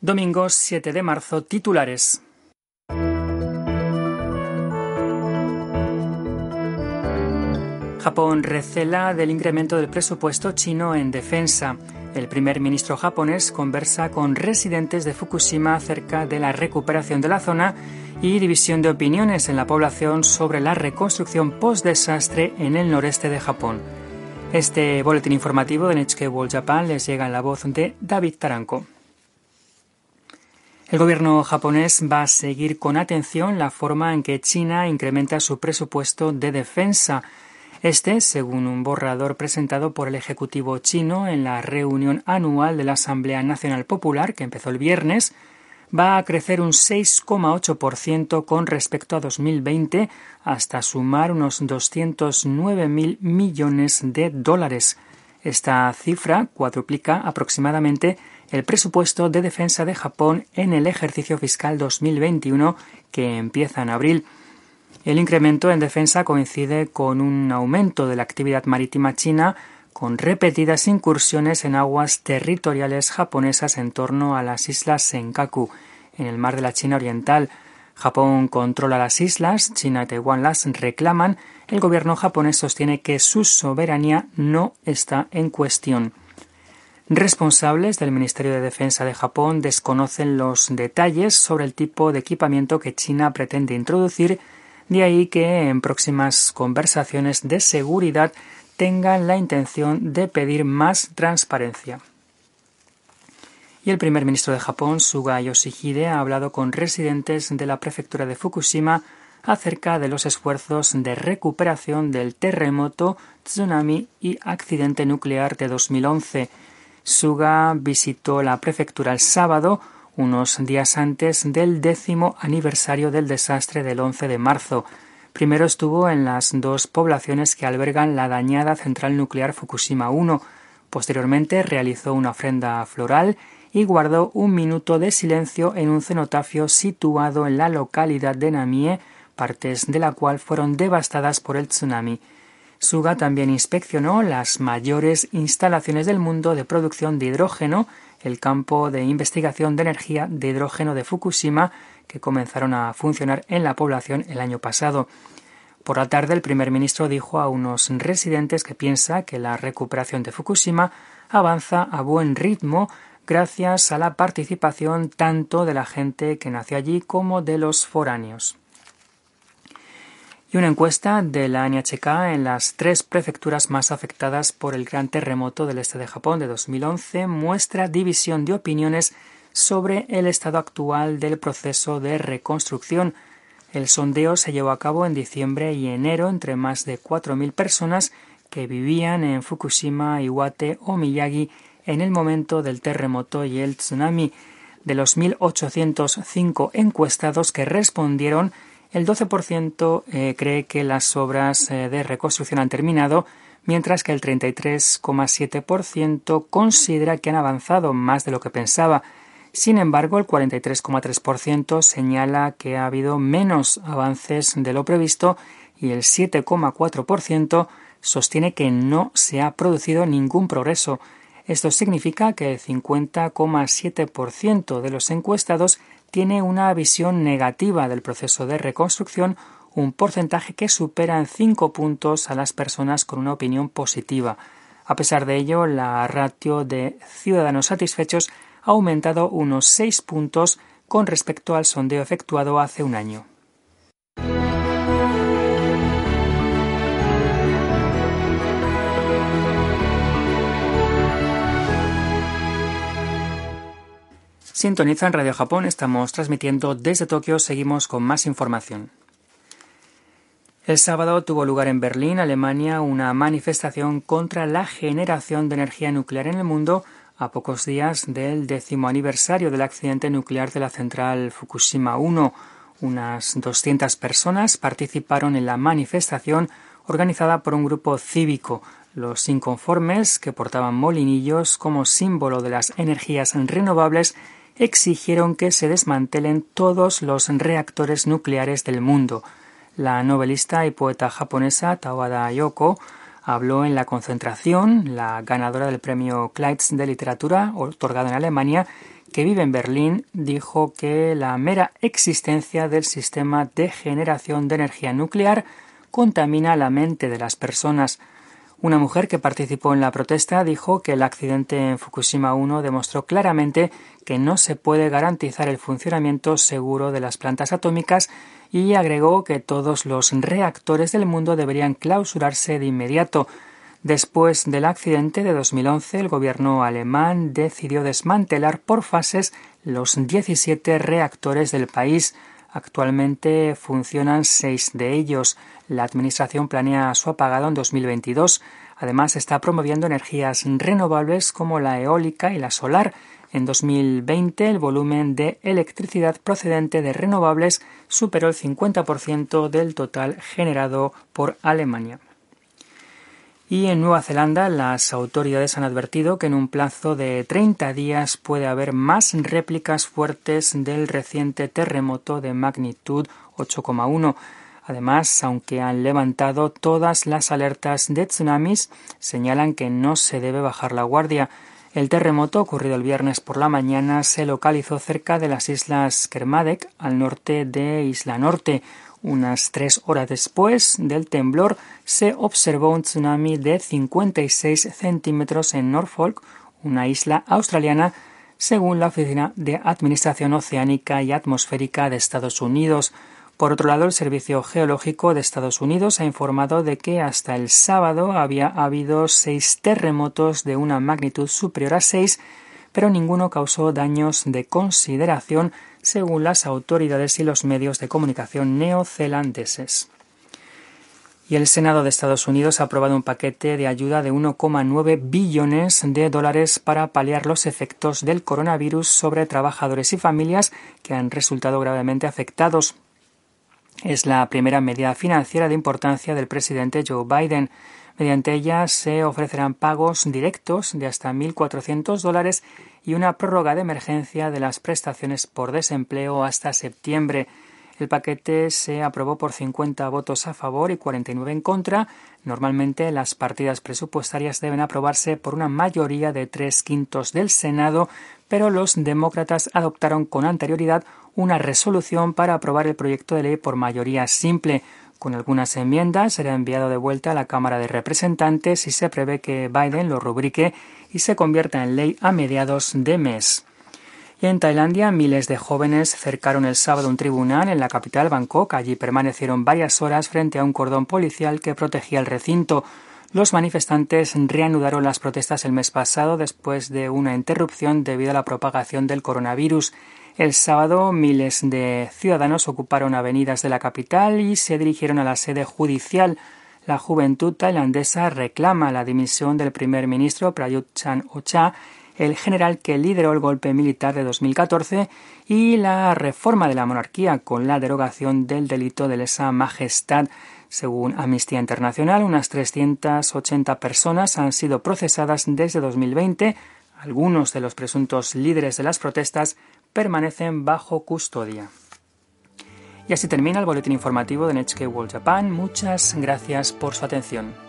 Domingo 7 de marzo, titulares. Japón recela del incremento del presupuesto chino en defensa. El primer ministro japonés conversa con residentes de Fukushima acerca de la recuperación de la zona y división de opiniones en la población sobre la reconstrucción post-desastre en el noreste de Japón. Este boletín informativo de NHK World Japan les llega en la voz de David Taranco. El gobierno japonés va a seguir con atención la forma en que China incrementa su presupuesto de defensa. Según un borrador presentado por el Ejecutivo chino en la reunión anual de la Asamblea Nacional Popular, que empezó el viernes, va a crecer un 6,8% con respecto a 2020, hasta sumar unos 209.000 millones de dólares. Esta cifra cuadruplica aproximadamente el presupuesto de defensa de Japón en el ejercicio fiscal 2021, que empieza en abril. El incremento en defensa coincide con un aumento de la actividad marítima china, con repetidas incursiones en aguas territoriales japonesas en torno a las islas Senkaku, en el mar de la China Oriental. Japón controla las islas, China y Taiwán las reclaman. El gobierno japonés sostiene que su soberanía no está en cuestión. Responsables del Ministerio de Defensa de Japón desconocen los detalles sobre el tipo de equipamiento que China pretende introducir, de ahí que en próximas conversaciones de seguridad tengan la intención de pedir más transparencia. Y el primer ministro de Japón, Suga Yoshihide, ha hablado con residentes de la prefectura de Fukushima acerca de los esfuerzos de recuperación del terremoto, tsunami y accidente nuclear de 2011. Suga visitó la prefectura el sábado, unos días antes del 10º aniversario del desastre del 11 de marzo. Primero estuvo en las dos poblaciones que albergan la dañada central nuclear Fukushima 1. Posteriormente realizó una ofrenda floral y guardó un minuto de silencio en un cenotafio situado en la localidad de Namie, partes de la cual fueron devastadas por el tsunami. Suga también inspeccionó las mayores instalaciones del mundo de producción de hidrógeno, el campo de investigación de energía de hidrógeno de Fukushima, que comenzaron a funcionar en la población el año pasado. Por la tarde, el primer ministro dijo a unos residentes que piensa que la recuperación de Fukushima avanza a buen ritmo gracias a la participación tanto de la gente que nació allí como de los foráneos. Y una encuesta de la NHK en las 3 prefecturas más afectadas por el gran terremoto del este de Japón de 2011 muestra división de opiniones sobre el estado actual del proceso de reconstrucción. El sondeo se llevó a cabo en diciembre y enero entre más de 4.000 personas que vivían en Fukushima, Iwate o Miyagi en el momento del terremoto y el tsunami. De los 1.805 encuestados que respondieron, el 12% cree que las obras de reconstrucción han terminado, mientras que el 33,7% considera que han avanzado más de lo que pensaba. Sin embargo, el 43,3% señala que ha habido menos avances de lo previsto y el 7,4% sostiene que no se ha producido ningún progreso. Esto significa que el 50,7% de los encuestados tiene una visión negativa del proceso de reconstrucción, un porcentaje que supera en 5 puntos a las personas con una opinión positiva. A pesar de ello, la ratio de ciudadanos satisfechos ha aumentado unos 6 puntos con respecto al sondeo efectuado hace un año. Sintonizan Radio Japón, estamos transmitiendo desde Tokio, seguimos con más información. El sábado tuvo lugar en Berlín, Alemania, una manifestación contra la generación de energía nuclear en el mundo a pocos días del 10º aniversario del accidente nuclear de la central Fukushima 1. Unas 200 personas participaron en la manifestación organizada por un grupo cívico. Los inconformes, que portaban molinillos como símbolo de las energías renovables, exigieron que se desmantelen todos los reactores nucleares del mundo. La novelista y poeta japonesa Tawada Yoko habló en la concentración. La ganadora del premio Kleist de literatura, otorgado en Alemania, que vive en Berlín, dijo que la mera existencia del sistema de generación de energía nuclear contamina la mente de las personas. Una mujer que participó en la protesta dijo que el accidente en Fukushima 1 demostró claramente que no se puede garantizar el funcionamiento seguro de las plantas atómicas y agregó que todos los reactores del mundo deberían clausurarse de inmediato. Después del accidente de 2011, el gobierno alemán decidió desmantelar por fases los 17 reactores del país. Actualmente funcionan 6 de ellos. La administración planea su apagado en 2022. Además, está promoviendo energías renovables como la eólica y la solar. En 2020, el volumen de electricidad procedente de renovables superó el 50% del total generado por Alemania. Y en Nueva Zelanda, las autoridades han advertido que en un plazo de 30 días puede haber más réplicas fuertes del reciente terremoto de magnitud 8,1. Además, aunque han levantado todas las alertas de tsunamis, señalan que no se debe bajar la guardia. El terremoto, ocurrido el viernes por la mañana, se localizó cerca de las islas Kermadec, al norte de Isla Norte. Unas 3 horas después del temblor se observó un tsunami de 56 centímetros en Norfolk, una isla australiana, según la Oficina de Administración Oceánica y Atmosférica de Estados Unidos. Por otro lado, el Servicio Geológico de Estados Unidos ha informado de que hasta el sábado había habido 6 terremotos de una magnitud superior a 6, pero ninguno causó daños de consideración, según las autoridades y los medios de comunicación neozelandeses. Y el Senado de Estados Unidos ha aprobado un paquete de ayuda de 1,9 billones de dólares para paliar los efectos del coronavirus sobre trabajadores y familias que han resultado gravemente afectados. Es la primera medida financiera de importancia del presidente Joe Biden. Mediante ella se ofrecerán pagos directos de hasta $1.400 y una prórroga de emergencia de las prestaciones por desempleo hasta septiembre. El paquete se aprobó por 50 votos a favor y 49 en contra. Normalmente las partidas presupuestarias deben aprobarse por una mayoría de 3/5 del Senado, pero los demócratas adoptaron con anterioridad una resolución para aprobar el proyecto de ley por mayoría simple. Con algunas enmiendas será enviado de vuelta a la Cámara de Representantes y se prevé que Biden lo rubrique y se convierta en ley a mediados de mes. Y en Tailandia, miles de jóvenes cercaron el sábado un tribunal en la capital, Bangkok. Allí permanecieron varias horas frente a un cordón policial que protegía el recinto. Los manifestantes reanudaron las protestas el mes pasado después de una interrupción debido a la propagación del coronavirus. El sábado, miles de ciudadanos ocuparon avenidas de la capital y se dirigieron a la sede judicial. La juventud tailandesa reclama la dimisión del primer ministro Prayut Chan-o-cha, el general que lideró el golpe militar de 2014, y la reforma de la monarquía con la derogación del delito de lesa majestad. Según Amnistía Internacional, unas 380 personas han sido procesadas desde 2020. Algunos de los presuntos líderes de las protestas permanecen bajo custodia. Y así termina el boletín informativo de NHK World Japan. Muchas gracias por su atención.